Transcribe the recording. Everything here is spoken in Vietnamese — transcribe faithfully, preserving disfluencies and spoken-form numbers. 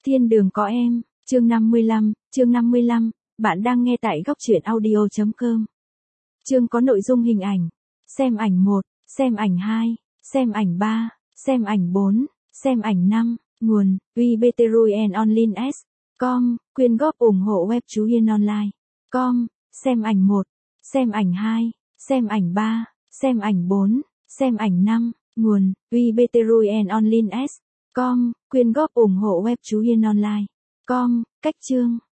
Thiên đường có em, chương năm mươi lăm, chương năm mươi lăm, bạn đang nghe tại góc truyện audio chấm com. Chương có nội dung hình ảnh. Xem ảnh một, xem ảnh hai, xem ảnh ba, xem ảnh bốn, xem ảnh năm, nguồn, uy bê tê rui and online s com, quyên góp ủng hộ web Chú Hiên Online. Com, xem ảnh một, xem ảnh hai, xem ảnh ba, xem ảnh bốn, xem ảnh năm, nguồn, uy bê tê rui and online s com, quyên góp ủng hộ web Chú Hiên Online. Com, cách chương.